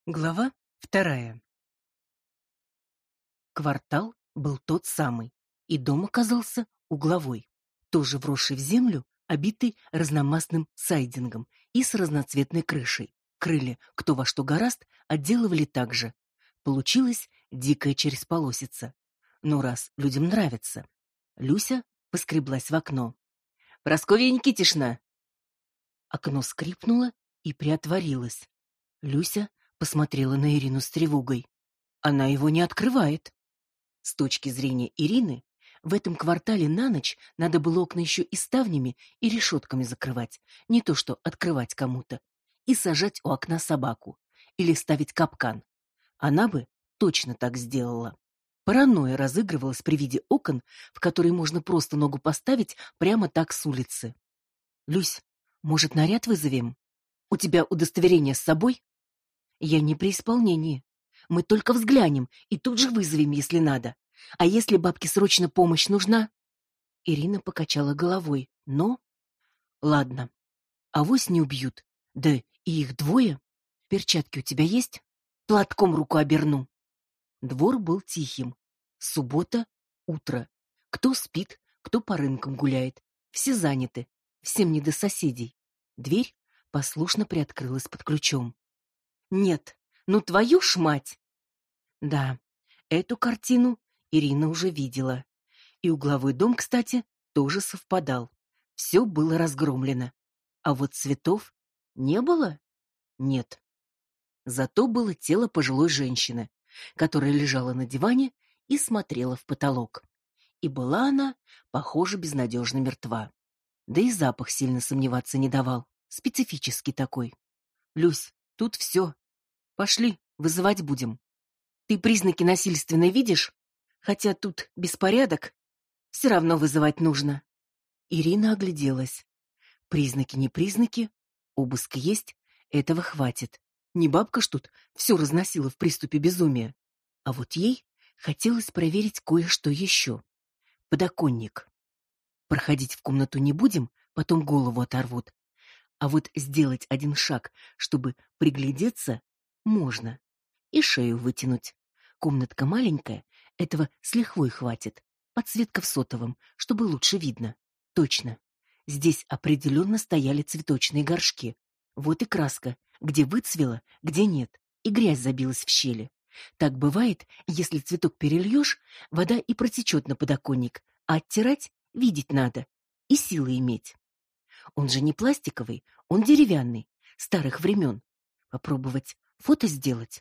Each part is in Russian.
Глава 2. Квартал был тот самый, и дом оказался угловой, тоже вросший в землю, обитый разномастным сайдингом и с разноцветной крышей. Крылья, кто во что горазд, отделывали так же. Получилась дикая чересполосица. Но раз людям нравится. Люся поскреблась в окно. «Прасковья Никитишна!» Окно скрипнуло и приотворилось. Люся посмотрела на Ирину с тревогой. Она его не открывает. С точки зрения Ирины, в этом квартале на ночь надо было окна еще и ставнями, и решетками закрывать, не то что открывать кому-то, и сажать у окна собаку, или ставить капкан. Она бы точно так сделала. Паранойя разыгрывалась при виде окон, в которые можно просто ногу поставить прямо так с улицы. «Люсь, может, наряд вызовем? У тебя удостоверение с собой?» «Я не при исполнении. Мы только взглянем и тут же вызовем, если надо. А если бабке срочно помощь нужна?» Ирина покачала головой. «Но...» «Ладно. Авось не убьют. Да и их двое. Перчатки у тебя есть? Платком руку оберну». Двор был тихим. Суббота, утро. Кто спит, кто по рынкам гуляет. Все заняты. Всем не до соседей. Дверь послушно приоткрылась под ключом. «Нет, ну твою ж мать!» Да, эту картину Ирина уже видела. И угловой дом, кстати, тоже совпадал. Все было разгромлено. А вот цветов не было? Нет. Зато было тело пожилой женщины, которая лежала на диване и смотрела в потолок. И была она, похоже, безнадежно мертва. Да и запах сильно сомневаться не давал. Специфический такой. «Люсь, тут все. Пошли, вызывать будем. Ты признаки насильственной видишь? Хотя тут беспорядок. Все равно вызывать нужно». Ирина огляделась. Признаки не признаки. Обыск есть, этого хватит. Не бабка ж тут все разносила в приступе безумия. А вот ей хотелось проверить кое-что еще. Подоконник. Проходить в комнату не будем, потом голову оторвут. А вот сделать один шаг, чтобы приглядеться, можно. И шею вытянуть. Комнатка маленькая, этого с лихвой хватит. Подсветка в сотовом, чтобы лучше видно. Точно. Здесь определенно стояли цветочные горшки. Вот и краска, где выцвела, где нет, и грязь забилась в щели. Так бывает, если цветок перельешь, вода и протечет на подоконник, а оттирать видеть надо и силы иметь. Он же не пластиковый, он деревянный, старых времен. Попробовать фото сделать?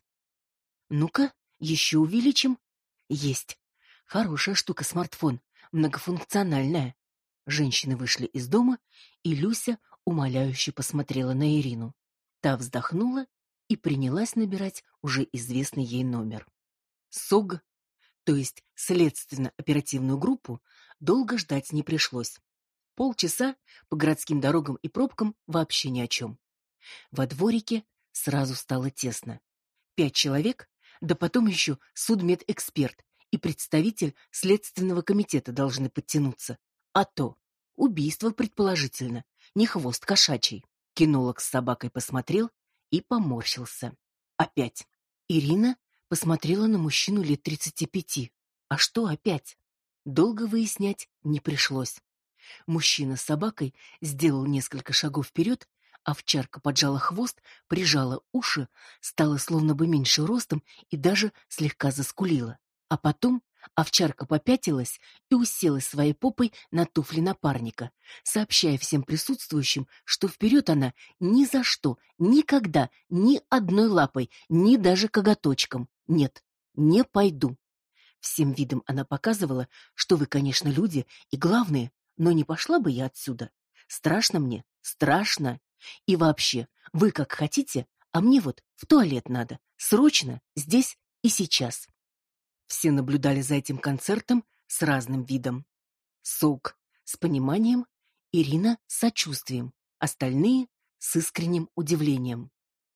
Ну-ка, еще увеличим. Есть. Хорошая штука смартфон, многофункциональная. Женщины вышли из дома, и Люся умоляюще посмотрела на Ирину. Та вздохнула и принялась набирать уже известный ей номер. СОГ, то есть следственно-оперативную группу, долго ждать не пришлось. Полчаса по городским дорогам и пробкам вообще ни о чем. Во дворике сразу стало тесно. 5 человек, да потом еще судмедэксперт и представитель следственного комитета должны подтянуться. А то убийство предположительно, не хвост кошачий. Кинолог с собакой посмотрел и поморщился. Опять. Ирина посмотрела на мужчину лет 35. А что опять? Долго выяснять не пришлось. Мужчина с собакой сделал несколько шагов вперед, овчарка поджала хвост, прижала уши, стала словно бы меньше ростом и даже слегка заскулила. А потом овчарка попятилась и уселась своей попой на туфли напарника, сообщая всем присутствующим, что вперед она ни за что, никогда, ни одной лапой, ни даже коготочком. Нет, не пойду. Всем видом она показывала, что вы, конечно, люди и главные, но не пошла бы я отсюда. Страшно мне, страшно. И вообще, вы как хотите, а мне вот в туалет надо. Срочно, здесь и сейчас. Все наблюдали за этим концертом с разным видом. СОГ с пониманием, Ирина с сочувствием, остальные с искренним удивлением.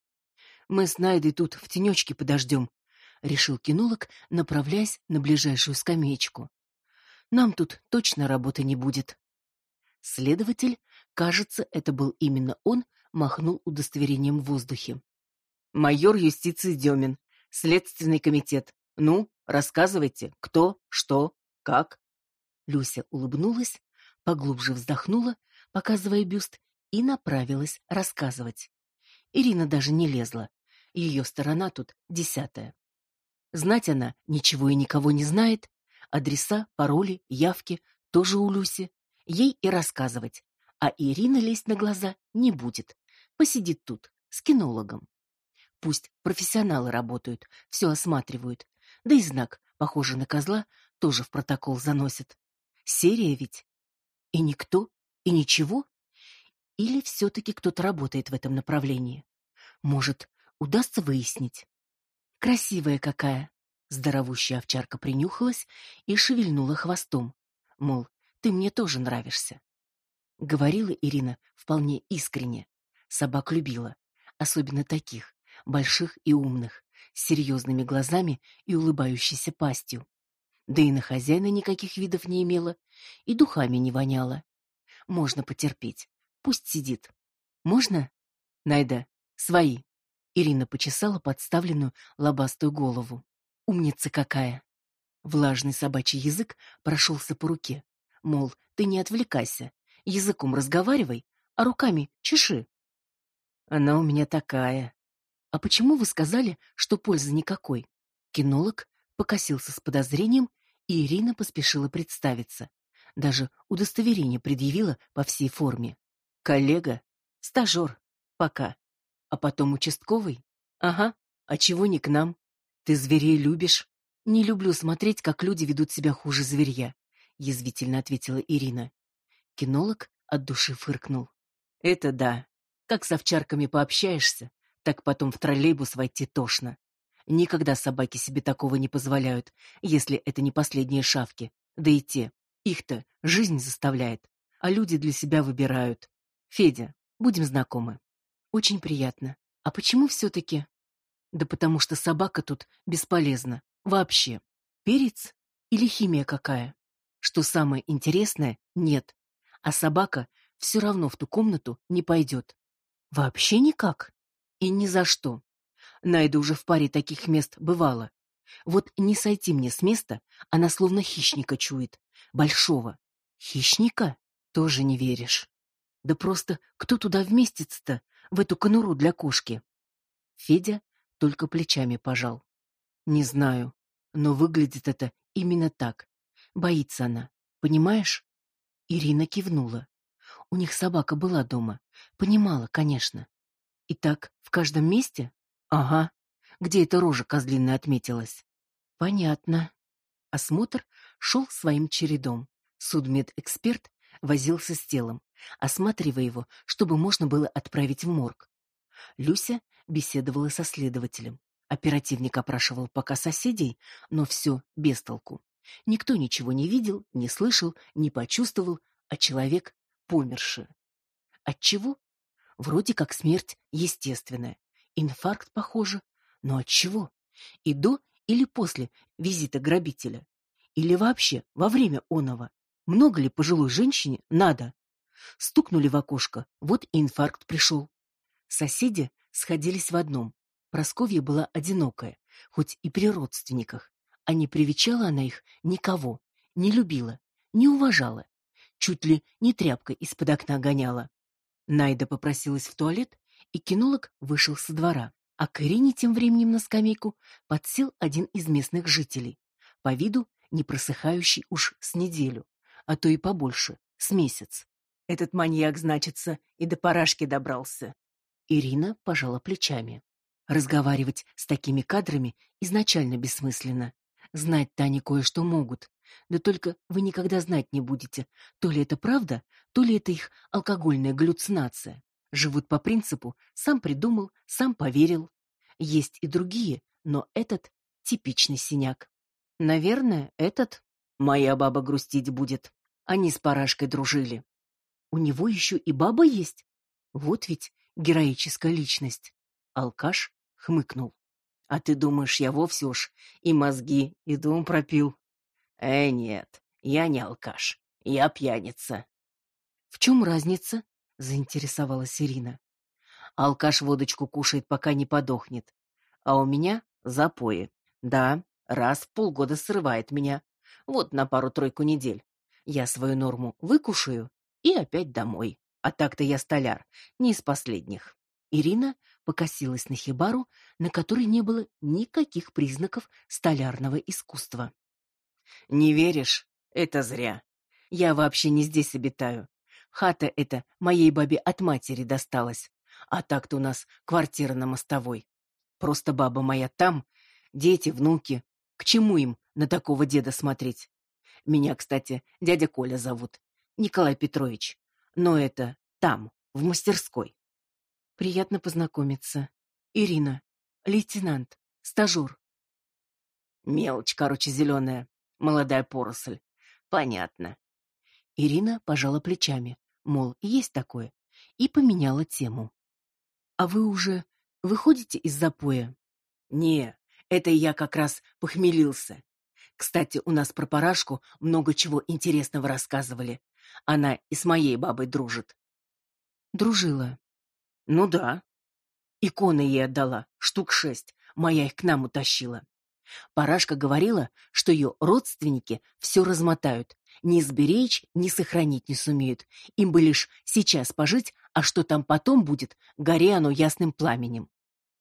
«Мы с Найдой тут в тенечке подождем», — решил кинолог, направляясь на ближайшую скамеечку. «Нам тут точно работы не будет». Следователь, кажется, это был именно он, махнул удостоверением в воздухе. Майор юстиции Демин. Следственный комитет. Ну, рассказывайте, кто, что, как. Люся улыбнулась, поглубже вздохнула, показывая бюст, и направилась рассказывать. Ирина даже не лезла. Ее сторона тут 10-я. Знать она ничего и никого не знает. Адреса, пароли, явки тоже у Люси. Ей и рассказывать. А Ирина лезть на глаза не будет. Посидит тут, с кинологом. Пусть профессионалы работают, все осматривают. Да и знак, похожий на козла, тоже в протокол заносят. Серия ведь. И никто, и ничего. Или все-таки кто-то работает в этом направлении? Может, удастся выяснить? Красивая какая! Здоровущая овчарка принюхалась и шевельнула хвостом. Мол, ты мне тоже нравишься. Говорила Ирина вполне искренне. Собак любила, особенно таких, больших и умных, с серьезными глазами и улыбающейся пастью. Да и на хозяина никаких видов не имела, и духами не воняла. Можно потерпеть, пусть сидит. Можно? Найда, свои. Ирина почесала подставленную лобастую голову. Умница какая! Влажный собачий язык прошелся по руке. Мол, ты не отвлекайся, языком разговаривай, а руками чеши. Она у меня такая. А почему вы сказали, что пользы никакой? Кинолог покосился с подозрением, и Ирина поспешила представиться. Даже удостоверение предъявила по всей форме. Коллега, стажер, пока. А потом участковый? Ага, а чего не к нам? Ты зверей любишь? Не люблю смотреть, как люди ведут себя хуже зверья, язвительно ответила Ирина. Кинолог от души фыркнул. Это да. Как с овчарками пообщаешься, так потом в троллейбус войти тошно. Никогда собаки себе такого не позволяют, если это не последние шавки. Да и те. Их-то жизнь заставляет, а люди для себя выбирают. Федя, будем знакомы. Очень приятно. А почему все-таки? Да потому что собака тут бесполезна. Вообще. Перец или химия какая? Что самое интересное, нет. А собака все равно в ту комнату не пойдет. Вообще никак. И ни за что. Найда уже в паре таких мест бывала. Вот не сойти мне с места, она словно хищника чует. Большого. Хищника? Тоже не веришь. Да просто кто туда вместится-то, в эту конуру для кошки? Федя только плечами пожал. Не знаю, но выглядит это именно так. Боится она, понимаешь? Ирина кивнула. У них собака была дома. Понимала, конечно. И так в каждом месте? Ага. Где эта рожа козлиная отметилась? Понятно. Осмотр шел своим чередом. Судмедэксперт возился с телом, осматривая его, чтобы можно было отправить в морг. Люся беседовала со следователем. Оперативник опрашивал пока соседей, но все без толку. Никто ничего не видел, не слышал, не почувствовал, а человек померший. Отчего? Вроде как смерть естественная. Инфаркт, похоже. Но от чего? И до или после визита грабителя? Или вообще во время оного? Много ли пожилой женщине надо? Стукнули в окошко, вот и инфаркт пришел. Соседи сходились в одном. Прасковья была одинокая, хоть и при родственниках. А не привечала она их никого, не любила, не уважала. Чуть ли не тряпкой из-под окна гоняла. Найда попросилась в туалет, и кинолог вышел со двора. А к Ирине тем временем на скамейку подсел один из местных жителей. По виду не просыхающий уж с неделю, а то и побольше, с месяц. Этот маньяк, значится, и до парашки добрался. Ирина пожала плечами. Разговаривать с такими кадрами изначально бессмысленно. Знать-то они кое-что могут. Да только вы никогда знать не будете, то ли это правда, то ли это их алкогольная галлюцинация. Живут по принципу «сам придумал, сам поверил». Есть и другие, но этот типичный синяк. Наверное, этот моя баба грустить будет. Они с Парашкой дружили. У него еще и баба есть? Вот ведь героическая личность. Алкаш хмыкнул. А ты думаешь, я вовсе уж и мозги, и дом пропил? Нет, я не алкаш, я пьяница. В чем разница? Заинтересовалась Ирина. Алкаш водочку кушает, пока не подохнет. А у меня запои. Да, раз в полгода срывает меня. Вот на пару-тройку недель. Я свою норму выкушаю и опять домой. А так-то я столяр, не из последних. Ирина покосилась на хибару, на которой не было никаких признаков столярного искусства. Не веришь? Это зря. Я вообще не здесь обитаю. Хата эта моей бабе от матери досталась. А так-то у нас квартира на Мостовой. Просто баба моя там, дети, внуки. К чему им на такого деда смотреть? Меня, кстати, дядя Коля зовут. Николай Петрович. Но это там, в мастерской. Приятно познакомиться. Ирина. Лейтенант. Стажер. Мелочь, короче, зеленая. Молодая поросль. Понятно. Ирина пожала плечами, мол, есть такое, и поменяла тему. А вы уже выходите из запоя? Не, это я как раз похмелился. Кстати, у нас про Парашку много чего интересного рассказывали. Она и с моей бабой дружит. Дружила? Ну да. Иконы ей отдала, штук 6. Моя их к нам утащила. Парашка говорила, что ее родственники все размотают. Ни сберечь, ни сохранить не сумеют. Им бы лишь сейчас пожить, а что там потом будет, горе оно ясным пламенем.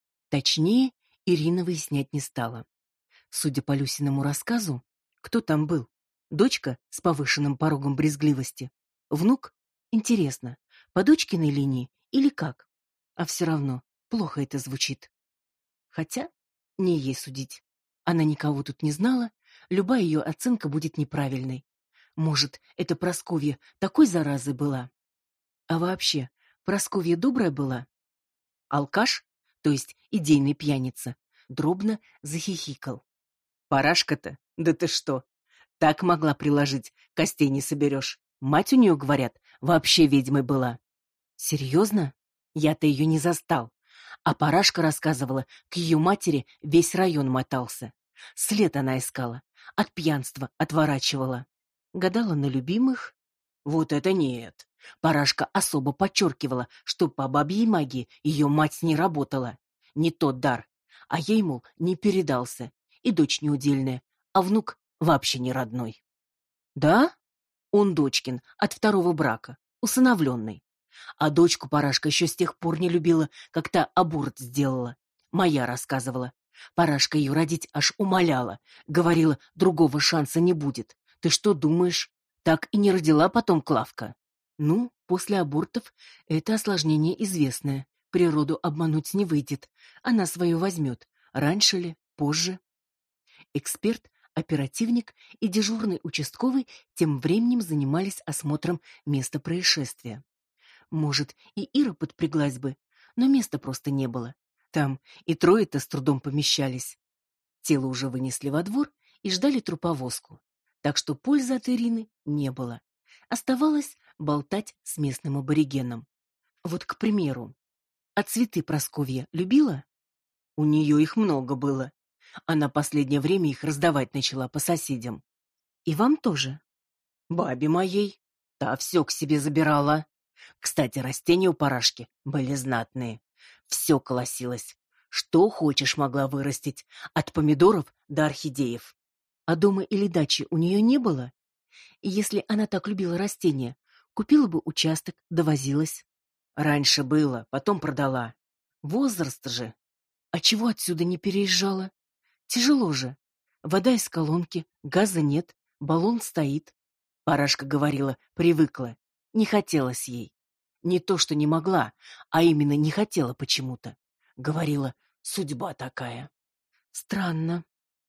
Точнее, Ирина выяснять не стала. Судя по Люсиному рассказу, кто там был? Дочка с повышенным порогом брезгливости? Внук? Интересно, по дочкиной линии или как? А все равно плохо это звучит. Хотя не ей судить. Она никого тут не знала, любая ее оценка будет неправильной. Может, это Прасковья такой заразой была? А вообще, Прасковья добрая была? Алкаш, то есть идейный пьяница, дробно захихикал. Парашка-то, да ты что? Так могла приложить, костей не соберешь. Мать у нее, говорят, вообще ведьмой была. Серьезно? Я-то ее не застал. А Парашка рассказывала, к ее матери весь район мотался. След она искала, от пьянства отворачивала. Гадала на любимых? Вот это нет. Парашка особо подчеркивала, что по бабьей магии ее мать не работала. Не тот дар. А ей, мол, не передался. И дочь неудельная, а внук вообще не родной. Да? Он дочкин, от второго брака, усыновленный. А дочку Парашка еще с тех пор не любила, как та аборт сделала. Моя рассказывала. Парашка ее родить аж умоляла. Говорила, другого шанса не будет. Ты что думаешь? Так и не родила потом Клавка. Ну, после абортов это осложнение известное. Природу обмануть не выйдет. Она свое возьмет. Раньше ли, позже. Эксперт, оперативник и дежурный участковый тем временем занимались осмотром места происшествия. Может, и Ира подпряглась бы, но места просто не было. Там и трое-то с трудом помещались. Тело уже вынесли во двор и ждали труповозку. Так что пользы от Ирины не было. Оставалось болтать с местным аборигеном. Вот, к примеру, а цветы Прасковья любила? У нее их много было. Она последнее время их раздавать начала по соседям. И вам тоже? Бабе моей. Та все к себе забирала. Кстати, растения у Парашки были знатные. Все колосилось. Что хочешь могла вырастить, от помидоров до орхидеев. А дома или дачи у нее не было? И если она так любила растения, купила бы участок, довозилась. Раньше было, потом продала. Возраст же. А чего отсюда не переезжала? Тяжело же. Вода из колонки, газа нет, баллон стоит. Парашка говорила, привыкла. Не хотелось ей. Не то, что не могла, а именно не хотела почему-то. Говорила, судьба такая. Странно.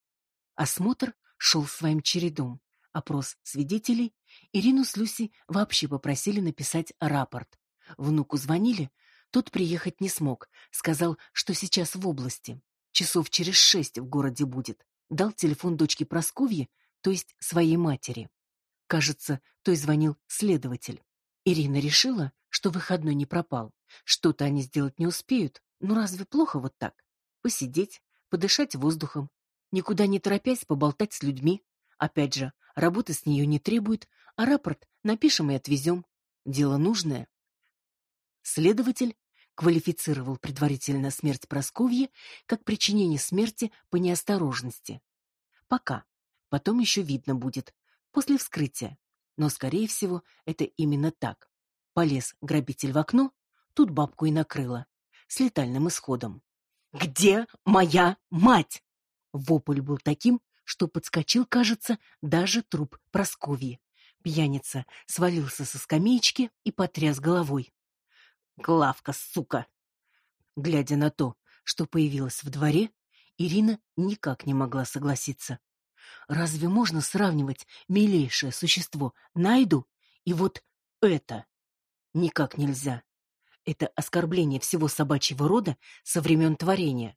Осмотр шел своим чередом. Опрос свидетелей. Ирину с Люсей вообще попросили написать рапорт. Внуку звонили, тот приехать не смог. Сказал, что сейчас в области. Часов через 6 в городе будет. Дал телефон дочке Прасковьи, то есть своей матери. Кажется, той звонил следователь. Ирина решила, что выходной не пропал. Что-то они сделать не успеют. Ну разве плохо вот так? Посидеть, подышать воздухом, никуда не торопясь поболтать с людьми. Опять же, работы с нее не требует, а рапорт напишем и отвезем. Дело нужное. Следователь, квалифицировал предварительно смерть Прасковьи как причинение смерти по неосторожности. Пока. Потом еще видно будет, после вскрытия. Но, скорее всего, это именно так. Полез грабитель в окно, тут бабку и накрыло. С летальным исходом. «Где моя мать?» Вопль был таким, что подскочил, кажется, даже труп Прасковьи. Пьяница свалился со скамеечки и потряс головой. «Главка, сука!» Глядя на то, что появилось в дворе, Ирина никак не могла согласиться. Разве можно сравнивать милейшее существо Найду и вот это? Никак нельзя. Это оскорбление всего собачьего рода со времен творения.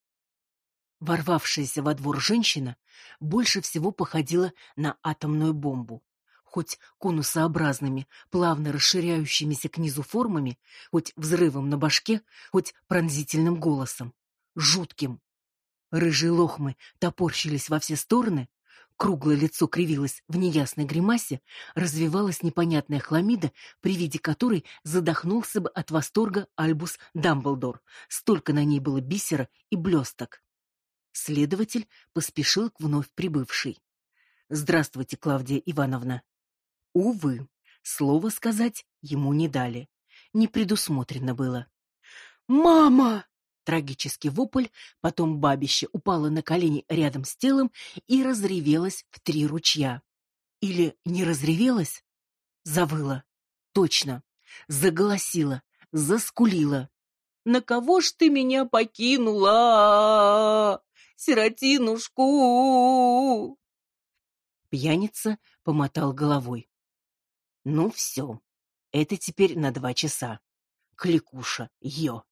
Ворвавшаяся во двор женщина больше всего походила на атомную бомбу. Хоть конусообразными, плавно расширяющимися к низу формами, хоть взрывом на башке, хоть пронзительным голосом. Жутким. Рыжие лохмы топорщились во все стороны, круглое лицо кривилось в неясной гримасе, развивалась непонятная хламида, при виде которой задохнулся бы от восторга Альбус Дамблдор. Столько на ней было бисера и блесток. Следователь поспешил к вновь прибывшей. «Здравствуйте, Клавдия Ивановна». Увы, слова сказать ему не дали. Не предусмотрено было. «Мама!» Трагический вопль, потом бабище упало на колени рядом с телом и разревелось в 3 ручья. Или не разревелось? Завыла. Точно. Заголосила, заскулила. «На кого ж ты меня покинула, сиротинушку?» Пьяница помотал головой. «Ну все, это теперь на 2 часа. Кликуша, ё!»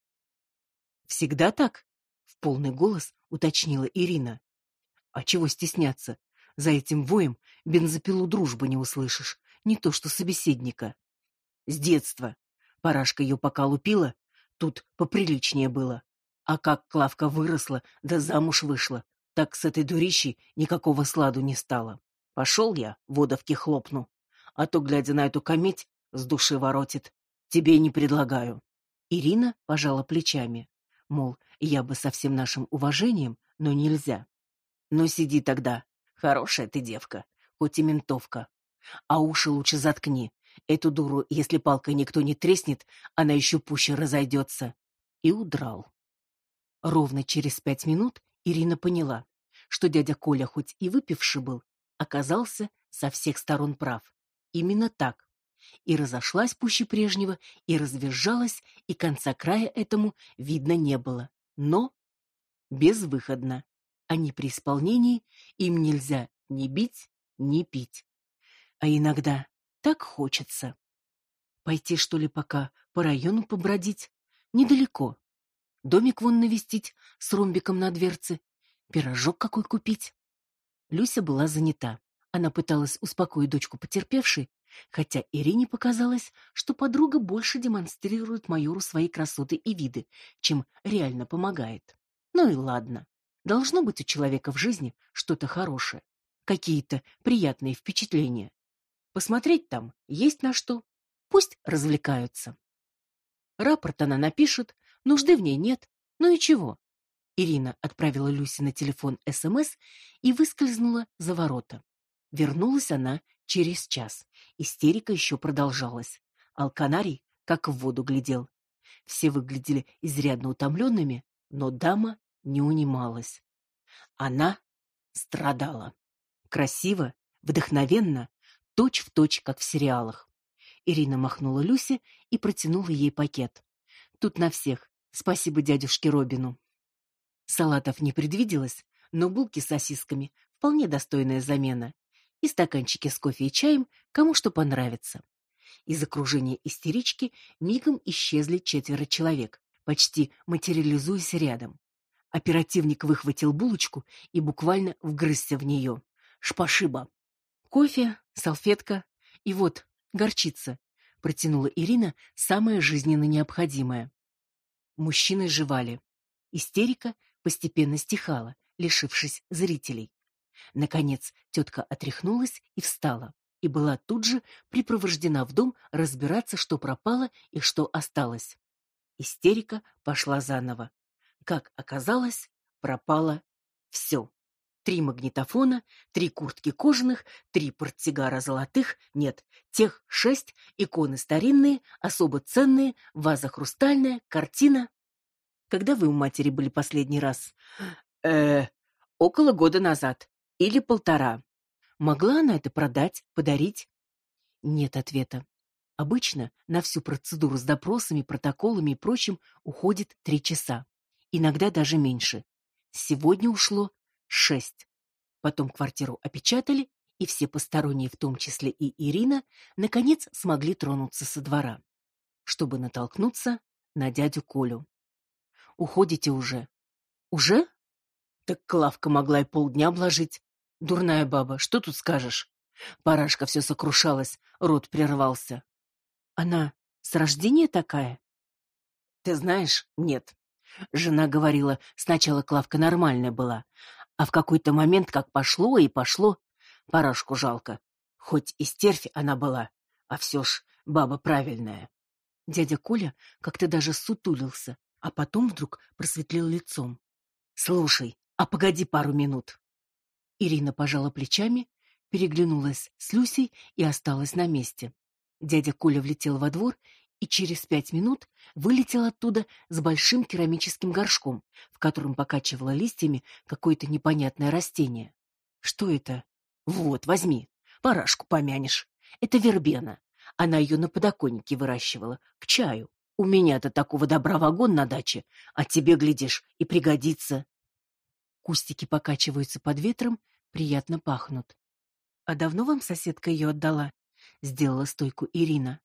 «Всегда так?» — в полный голос уточнила Ирина. «А чего стесняться? За этим воем бензопилу дружбы не услышишь, не то что собеседника. С детства. Парашка ее пока лупила, тут поприличнее было. А как Клавка выросла, да замуж вышла, так с этой дурищей никакого сладу не стало. Пошел я, водовки хлопну. А то, глядя на эту кометь, с души воротит. Тебе не предлагаю». Ирина пожала плечами. Мол, я бы со всем нашим уважением, но нельзя. «Ну сиди тогда. Хорошая ты девка, хоть и ментовка. А уши лучше заткни. Эту дуру, если палкой никто не треснет, она еще пуще разойдется». И удрал. Ровно через 5 минут Ирина поняла, что дядя Коля, хоть и выпивший был, оказался со всех сторон прав. Именно так. И разошлась пуще прежнего, и развизжалась, и конца края этому видно не было. Но безвыходно. Они при исполнении, им нельзя ни бить, ни пить. А иногда так хочется. Пойти, что ли, пока по району побродить? Недалеко. Домик вон навестить с ромбиком на дверце. Пирожок какой купить. Люся была занята. Она пыталась успокоить дочку потерпевшей, хотя Ирине показалось, что подруга больше демонстрирует майору свои красоты и виды, чем реально помогает. Ну и ладно. Должно быть у человека в жизни что-то хорошее, какие-то приятные впечатления. Посмотреть там есть на что. Пусть развлекаются. Рапорт она напишет, нужды в ней нет, ну и чего? Ирина отправила Люсе на телефон СМС и выскользнула за ворота. Вернулась она через час. Истерика еще продолжалась. Алканарий как в воду глядел. Все выглядели изрядно утомленными, но дама не унималась. Она страдала. Красиво, вдохновенно, точь-в-точь, как в сериалах. Ирина махнула Люсе и протянула ей пакет. Тут на всех. Спасибо дядюшке Робину. Салатов не предвиделось, но булки с сосисками вполне достойная замена. И стаканчики с кофе и чаем, кому что понравится. Из окружения истерички мигом исчезли 4 человек, почти материализуясь рядом. Оперативник выхватил булочку и буквально вгрызся в нее. Шпашиба. Кофе, салфетка и вот горчица. Протянула Ирина самое жизненно необходимое. Мужчины жевали. Истерика постепенно стихала, лишившись зрителей. Наконец тетка отряхнулась и встала, и была тут же припровождена в дом разбираться, что пропало и что осталось. Истерика пошла заново. Как оказалось, пропало все. 3 магнитофона, 3 куртки кожаных, 3 портсигара золотых, нет, тех 6, иконы старинные, особо ценные, ваза хрустальная, картина. Когда вы у матери были последний раз? Э, Около года назад. Или 1,5. Могла она это продать, подарить? Нет ответа. Обычно на всю процедуру с допросами, протоколами и прочим уходит 3 часа. Иногда даже меньше. Сегодня ушло 6. Потом квартиру опечатали, и все посторонние, в том числе и Ирина, наконец смогли тронуться со двора, чтобы натолкнуться на дядю Колю. «Уходите уже». «Уже?» Так Клавка могла и полдня обложить. Дурная баба, что тут скажешь? Парашка все сокрушалась, рот прервался. Она с рождения такая? Ты знаешь, нет. Жена говорила, сначала Клавка нормальная была, а в какой-то момент как пошло и пошло. Парашку жалко. Хоть и стервь она была, а все ж баба правильная. Дядя Коля как-то даже сутулился, а потом вдруг просветлел лицом. Слушай, а погоди пару минут. Ирина пожала плечами, переглянулась с Люсей и осталась на месте. Дядя Коля влетел во двор и через 5 минут вылетел оттуда с большим керамическим горшком, в котором покачивало листьями какое-то непонятное растение. Что это? Вот, возьми, парашку помянешь. Это вербена. Она ее на подоконнике выращивала, к чаю. У меня-то такого добра вагон на даче, а тебе, глядишь, и пригодится. Кустики покачиваются под ветром, приятно пахнут. А давно вам соседка ее отдала? Сделала стойку Ирина.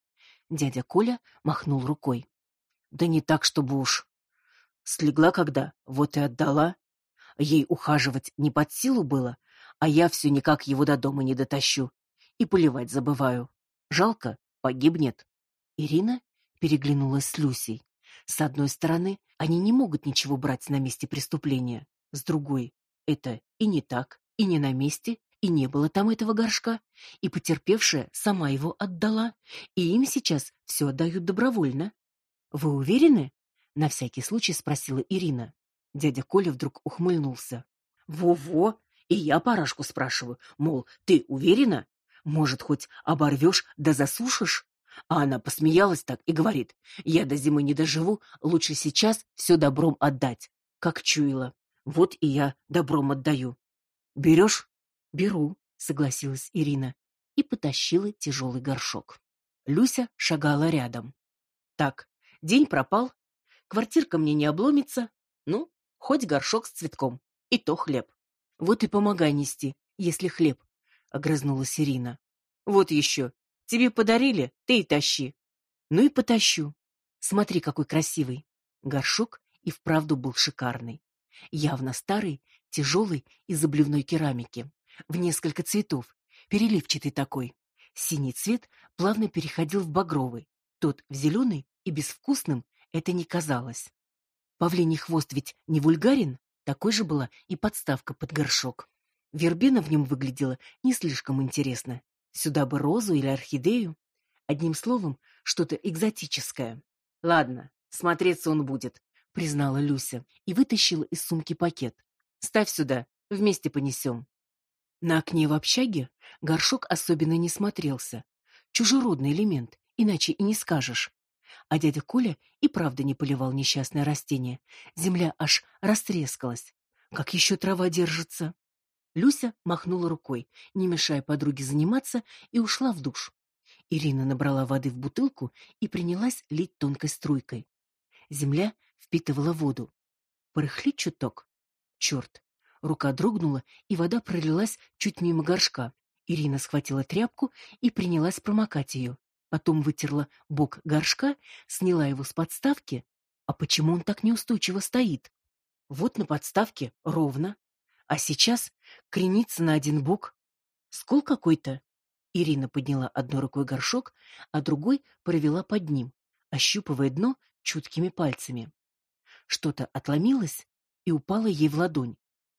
Дядя Коля махнул рукой. Да не так, чтобы уж. Слегла когда, вот и отдала. Ей ухаживать не под силу было, а я все никак его до дома не дотащу. И поливать забываю. Жалко, погибнет. Ирина переглянулась с Люсей. С одной стороны, они не могут ничего брать на месте преступления. С другой, это и не так, и не на месте, и не было там этого горшка, и потерпевшая сама его отдала, и им сейчас все отдают добровольно. Вы уверены? На всякий случай спросила Ирина. Дядя Коля вдруг ухмыльнулся. Во-во, и я Парашку спрашиваю, мол, ты уверена? Может, хоть оборвешь да засушишь? А она посмеялась так и говорит: я до зимы не доживу, лучше сейчас все добром отдать. Как чуяла. Вот и я добром отдаю. Берешь? Беру, согласилась Ирина и потащила тяжелый горшок. Люся шагала рядом. Так, день пропал, квартирка мне не обломится, ну, хоть горшок с цветком, и то хлеб. Вот и помогай нести, если хлеб, огрызнулась Ирина. Вот еще, тебе подарили, ты и тащи. Ну и потащу. Смотри, какой красивый. Горшок и вправду был шикарный. Явно старый, тяжелый, из обливной керамики, в несколько цветов, переливчатый такой. Синий цвет плавно переходил в багровый, тот в зеленый, и безвкусным это не казалось. Павлиний хвост ведь не вульгарен, такой же была и подставка под горшок. Вербена в нем выглядела не слишком интересно. Сюда бы розу или орхидею. Одним словом, что-то экзотическое. Ладно, смотреться он будет, признала Люся и вытащила из сумки пакет. Ставь сюда, вместе понесем. На окне в общаге горшок особенно не смотрелся. Чужеродный элемент, иначе и не скажешь. А дядя Коля и правда не поливал несчастное растение. Земля аж растрескалась. Как еще трава держится? Люся махнула рукой, не мешая подруге заниматься, и ушла в душ. Ирина набрала воды в бутылку и принялась лить тонкой струйкой. Земля впитывала воду. Порыхлит чуток. Черт! Рука дрогнула, и вода пролилась чуть мимо горшка. Ирина схватила тряпку и принялась промокать ее. Потом вытерла бок горшка, сняла его с подставки. А почему он так неустойчиво стоит? Вот на подставке ровно, а сейчас кренится на один бок. Скол какой-то. Ирина подняла одной рукой горшок, а другой провела под ним, ощупывая дно чуткими пальцами. Что-то отломилось и упало ей в ладонь.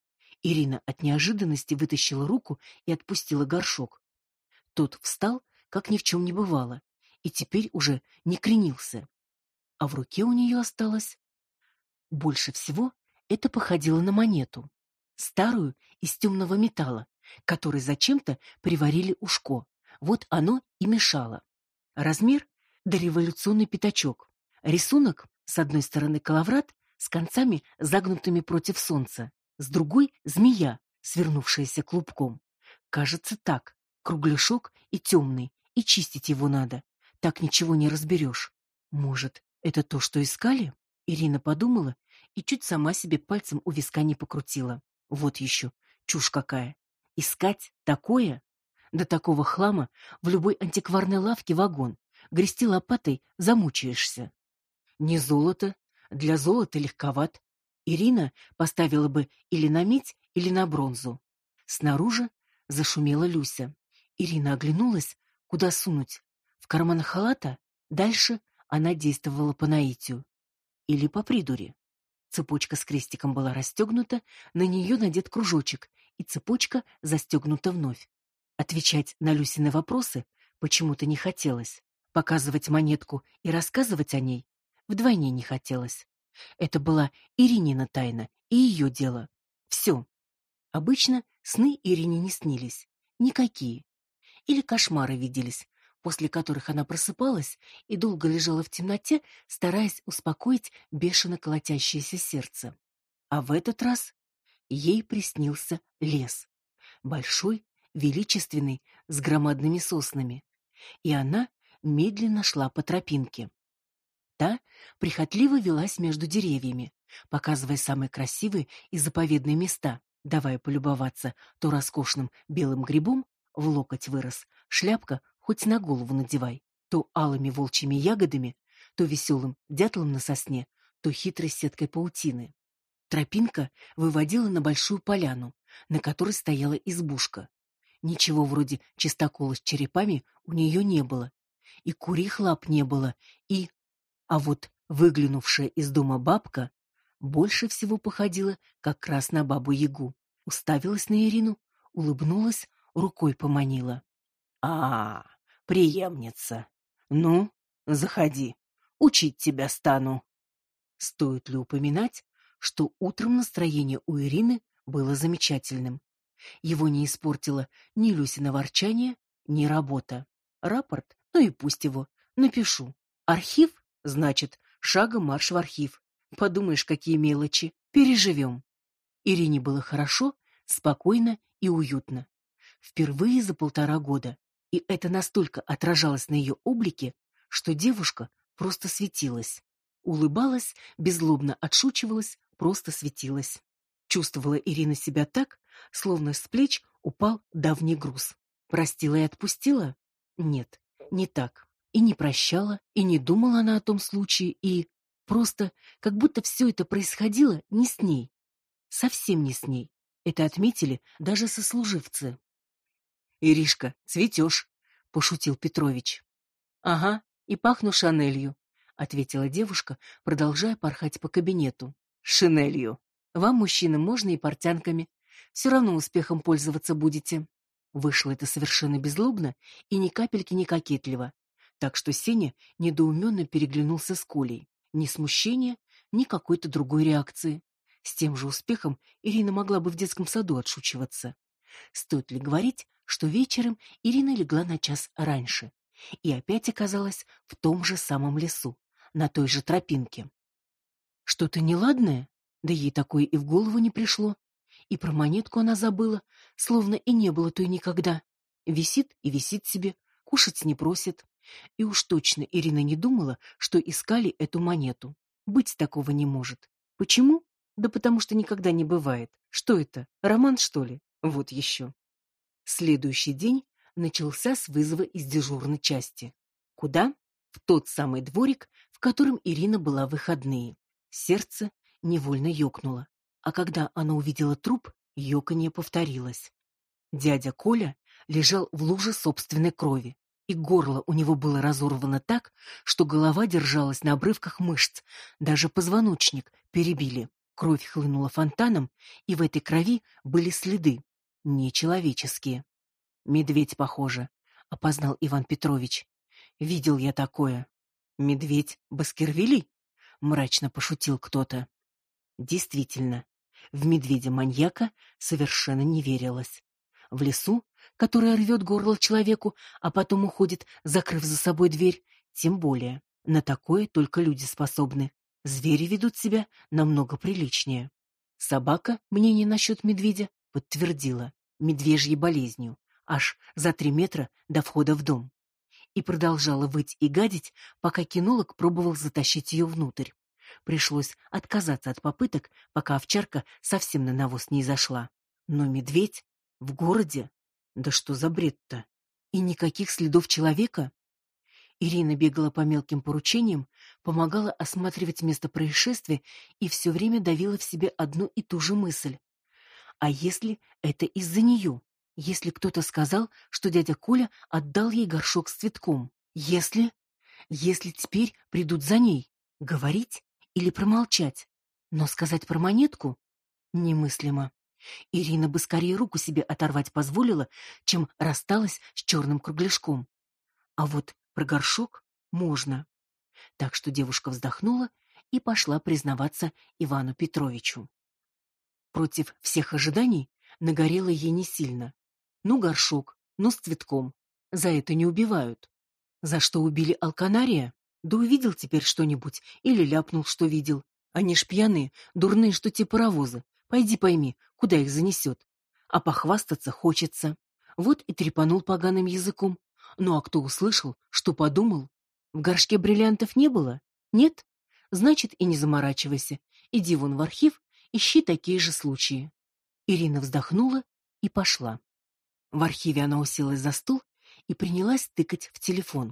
Ирина от неожиданности вытащила руку и отпустила горшок. Тот встал, как ни в чем не бывало, и теперь уже не кренился. а в руке у нее осталось... Больше всего это походило на монету, старую из темного металла, который зачем-то приварили ушко. Вот оно и мешало. Размер — дореволюционный пятачок. Рисунок: с одной стороны коловрат с концами загнутыми против солнца, с другой — змея, свернувшаяся клубком. Кажется, так, кругляшок и темный, и чистить его надо. Так ничего не разберешь. Может, это то, что искали? Ирина подумала и чуть сама себе пальцем у виска не покрутила. Вот еще, чушь какая. Искать такое? До такого хлама в любой антикварной лавке вагон. Грести лопатой замучаешься. Не золото. Для золота легковат. Ирина поставила бы или на медь, или на бронзу. Снаружи зашумела Люся. Ирина оглянулась, куда сунуть. В карман халата? Дальше она действовала по наитию. Или по придури. Цепочка с крестиком была расстегнута, на нее надет кружочек, и цепочка застегнута вновь. Отвечать на Люсины вопросы почему-то не хотелось. Показывать монетку и рассказывать о ней вдвойне не хотелось. Это была Иринина тайна и ее дело. Все. Обычно сны Ирине не снились. Никакие. Или кошмары виделись, после которых она просыпалась и долго лежала в темноте, стараясь успокоить бешено колотящееся сердце. А в этот раз ей приснился лес. Большой, величественный, с громадными соснами. И она медленно шла по тропинке. Та прихотливо велась между деревьями, показывая самые красивые и заповедные места, давая полюбоваться то роскошным белым грибом, в локоть вырос, шляпка хоть на голову надевай, то алыми волчьими ягодами, то веселым дятлом на сосне, то хитрой сеткой паутины. Тропинка выводила на большую поляну, на которой стояла избушка. Ничего вроде чистокола с черепами у нее не было, и курьих лап не было, и... А вот выглянувшая из дома бабка больше всего походила как раз на бабу-ягу. Уставилась на Ирину, улыбнулась, рукой поманила. Преемница. Ну, заходи, учить тебя стану. Стоит ли упоминать, что утром настроение у Ирины было замечательным. Его не испортило ни Люсино ворчание, ни работа. Рапорт? Ну и пусть его. Напишу. Архив? Значит, шагом марш в архив. Подумаешь, какие мелочи. Переживем. Ирине было хорошо, спокойно и уютно. Впервые за 1,5 года. И это настолько отражалось на ее облике, что девушка просто светилась. Улыбалась, беззлобно отшучивалась, просто светилась. Чувствовала Ирина себя так, словно с плеч упал давний груз. Простила и отпустила? Нет, не так. И не прощала, и не думала она о том случае, и... Просто как будто все это происходило не с ней. Совсем не с ней. Это отметили даже сослуживцы. «Иришка, цветешь», — пошутил Петрович. «Ага, и пахну Шанелью», — ответила девушка, продолжая порхать по кабинету. «Шинелью. Вам, мужчинам, можно и портянками. Все равно успехом пользоваться будете». Вышло это совершенно беззлобно и ни капельки не кокетливо. Так что Сеня недоуменно переглянулся с Колей. Ни смущения, ни какой-то другой реакции. С тем же успехом Ирина могла бы в детском саду отшучиваться. Стоит ли говорить, что вечером Ирина легла на час раньше и опять оказалась в том же самом лесу, на той же тропинке. Что-то неладное? Да ей такое и в голову не пришло. И про монетку она забыла, словно и не было той никогда. Висит и висит себе, кушать не просит. И уж точно Ирина не думала, что искали эту монету. Быть такого не может. Почему? Да потому что никогда не бывает. Что это, роман, что ли? Вот еще. Следующий день начался с вызова из дежурной части. Куда? В тот самый дворик, в котором Ирина была в выходные. Сердце невольно ёкнуло. А когда она увидела труп, ёканье повторилось. Дядя Коля лежал в луже собственной крови, и горло у него было разорвано так, что голова держалась на обрывках мышц, даже позвоночник перебили. Кровь хлынула фонтаном, и в этой крови были следы, нечеловеческие. «Медведь, похоже», — опознал Иван Петрович. «Видел я такое». Медведь Баскервилей? Мрачно пошутил кто-то. Действительно, в медведя-маньяка совершенно не верилось. В лесу, который рвет горло человеку, а потом уходит, закрыв за собой дверь, тем более. На такое только люди способны. Звери ведут себя намного приличнее. Собака мнение насчет медведя подтвердила медвежьей болезнью, аж за 3 метра до входа в дом. И продолжала выть и гадить, пока кинолог пробовал затащить ее внутрь. Пришлось отказаться от попыток, пока овчарка совсем на навоз не изошла. Но медведь в городе? Да что за бред-то? И никаких следов человека? Ирина бегала по мелким поручениям, помогала осматривать место происшествия и все время давила в себе одну и ту же мысль. А если это из-за нее? Если кто-то сказал, что дядя Коля отдал ей горшок с цветком? Если теперь придут за ней? Говорить или промолчать? Но сказать про монетку? Немыслимо. Ирина бы скорее руку себе оторвать позволила, чем рассталась с черным кругляшком. А вот про горшок можно. Так что девушка вздохнула и пошла признаваться Ивану Петровичу. Против всех ожиданий нагорело ей не сильно. Ну, горшок, ну, с цветком. За это не убивают. За что убили алканария? Да увидел теперь что-нибудь или ляпнул, что видел. Они ж пьяные, дурные, что те паровозы. Пойди пойми, куда их занесет. А похвастаться хочется. Вот и трепанул поганым языком. Ну а кто услышал, что подумал? В горшке бриллиантов не было? Нет? Значит, и не заморачивайся. Иди вон в архив, ищи такие же случаи. Ирина вздохнула и пошла. В архиве она уселась за стол и принялась тыкать в телефон.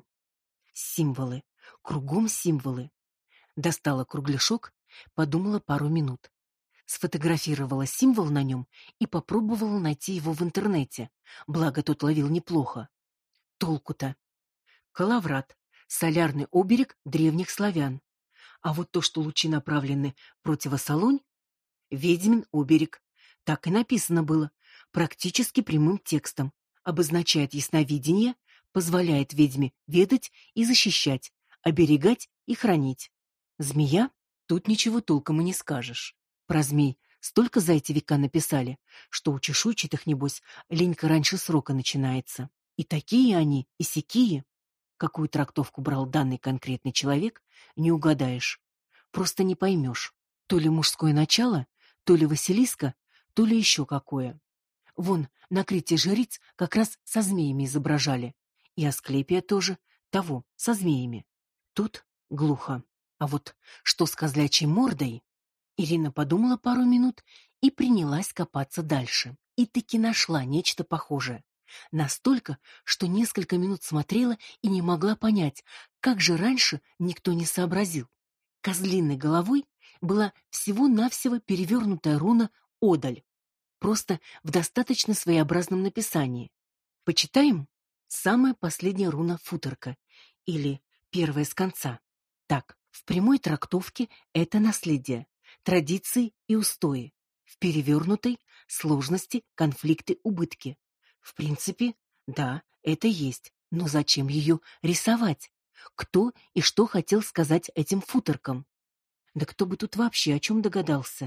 Символы. Кругом символы. Достала кругляшок, подумала пару минут. Сфотографировала символ на нем и попробовала найти его в интернете. Благо, тот ловил неплохо. Толку-то? Калаврат. Солярный оберег древних славян. А вот то, что лучи направлены противосолонь, ведьмин оберег. Так и написано было, практически прямым текстом. Обозначает ясновидение, позволяет ведьме ведать и защищать, оберегать и хранить. Змея? Тут ничего толком и не скажешь. Про змей столько за эти века написали, что у чешуйчатых, небось, ленька раньше срока начинается. И такие они, и сякие. Какую трактовку брал данный конкретный человек, не угадаешь. Просто не поймешь. То ли мужское начало, то ли Василиска, то ли еще какое. Вон, на Крите жриц как раз со змеями изображали. И Асклепия тоже, того, со змеями. Тут глухо. А вот что с козлячей мордой? Ирина подумала пару минут и принялась копаться дальше. И таки нашла нечто похожее. Настолько, что несколько минут смотрела и не могла понять, как же раньше никто не сообразил. Козлиной головой была всего-навсего перевернутая руна «Одаль». Просто в достаточно своеобразном написании. Почитаем? Самая последняя руна футорка, или первая с конца. Так, в прямой трактовке это наследие, традиции и устои. В перевернутой — сложности, конфликты, убытки. В принципе, да, это есть, но зачем ее рисовать? Кто и что хотел сказать этим футорком? Да кто бы тут вообще о чем догадался?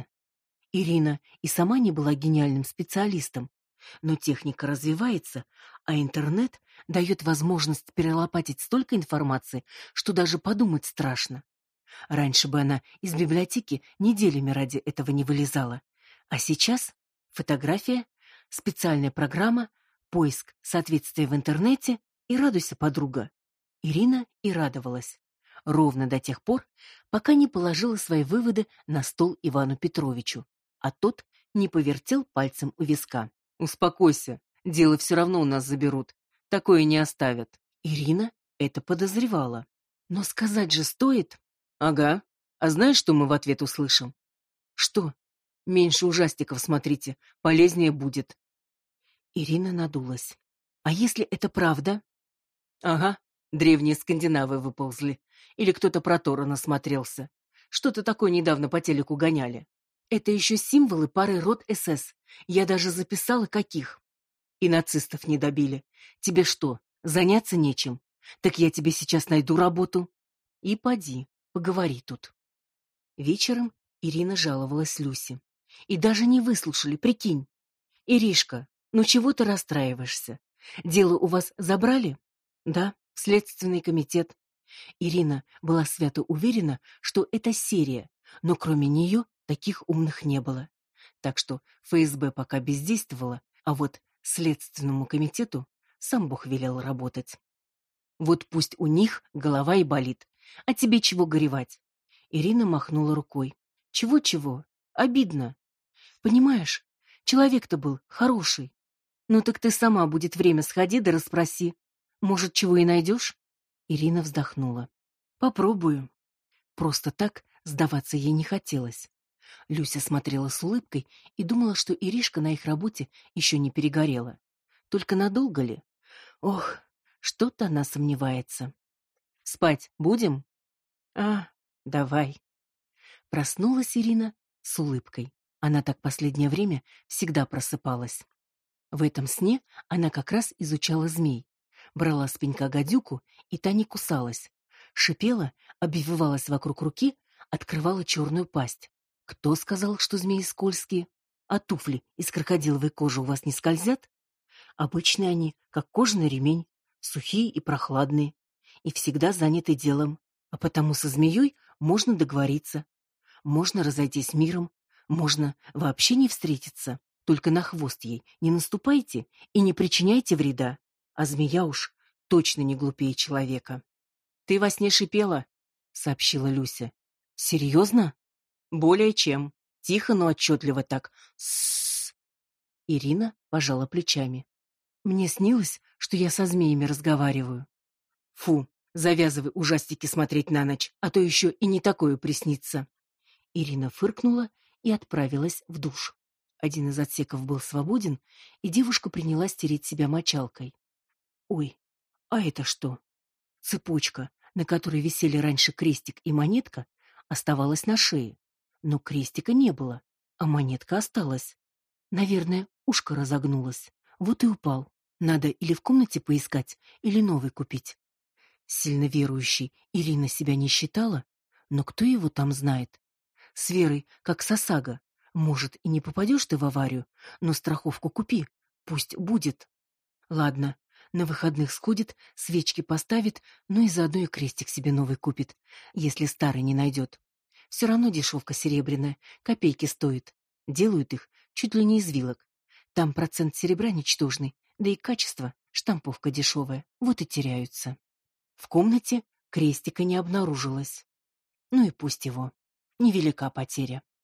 Ирина и сама не была гениальным специалистом, но техника развивается, а интернет дает возможность перелопатить столько информации, что даже подумать страшно. Раньше бы она из библиотеки неделями ради этого не вылезала, а сейчас фотография, специальная программа, поиск соответствия в интернете и радуйся, подруга. Ирина и радовалась. Ровно до тех пор, пока не положила свои выводы на стол Ивану Петровичу, а тот не повертел пальцем у виска. «Успокойся, дело все равно у нас заберут. Такое не оставят». Ирина это подозревала. Но сказать же стоит. «Ага. А знаешь, что мы в ответ услышим?» «Что?» «Меньше ужастиков смотрите, полезнее будет». Ирина надулась. «А если это правда?» «Ага, древние скандинавы выползли. Или кто-то про Тора насмотрелся. Что-то такое недавно по телеку гоняли. Это еще символы пары рот СС. Я даже записала, каких. И нацистов не добили. Тебе что, заняться нечем? Так я тебе сейчас найду работу». И поди, поговори тут. Вечером Ирина жаловалась Люсе. И даже не выслушали, прикинь. Иришка, ну чего ты расстраиваешься? Дело у вас забрали? Да, в Следственный комитет. Ирина была свято уверена, что это серия, но кроме нее таких умных не было. Так что ФСБ пока бездействовала, а вот Следственному комитету сам Бог велел работать. Вот пусть у них голова и болит. А тебе чего горевать? Ирина махнула рукой. Чего-чего? Обидно. Понимаешь, человек-то был хороший. Ну так ты сама будет время сходи да расспроси. Может, чего и найдешь? Ирина вздохнула. Попробую. Просто так сдаваться ей не хотелось. Люся смотрела с улыбкой и думала, что Иришка на их работе еще не перегорела. Только надолго ли? Ох, что-то она сомневается. Спать будем? А, давай. Проснулась Ирина с улыбкой. Она так последнее время всегда просыпалась. В этом сне она как раз изучала змей. Брала с пенька гадюку, и та не кусалась. Шипела, обвивалась вокруг руки, открывала черную пасть. Кто сказал, что змеи скользкие? А туфли из крокодиловой кожи у вас не скользят? Обычные они, как кожаный ремень, сухие и прохладные, и всегда заняты делом. А потому со змеей можно договориться. Можно разойтись миром, можно вообще не встретиться. Только на хвост ей не наступайте и не причиняйте вреда. А змея уж точно не глупее человека. Ты во сне шипела, сообщила Люся. Серьезно? Более чем. Тихо, но отчетливо так. С. Ирина пожала плечами. Мне снилось, что я со змеями разговариваю. Фу, завязывай ужастики смотреть на ночь, а то еще и не такое приснится. Ирина фыркнула и отправилась в душ. Один из отсеков был свободен, и девушка принялась тереть себя мочалкой. Ой, а это что? Цепочка, на которой висели раньше крестик и монетка, оставалась на шее. Но крестика не было, а монетка осталась. Наверное, ушко разогнулось. Вот и упал. Надо или в комнате поискать, или новый купить. Сильно верующей Ирина себя не считала, но кто его там знает? С Верой, как с ОСАГО. Может, и не попадешь ты в аварию, но страховку купи, пусть будет. Ладно, на выходных сходит, свечки поставит, ну и заодно и крестик себе новый купит, если старый не найдет. Все равно дешевка серебряная, копейки стоит. Делают их чуть ли не из вилок. Там процент серебра ничтожный, да и качество, штамповка дешевая, вот и теряются. В комнате крестика не обнаружилось. Ну и пусть его. Невелика потеря.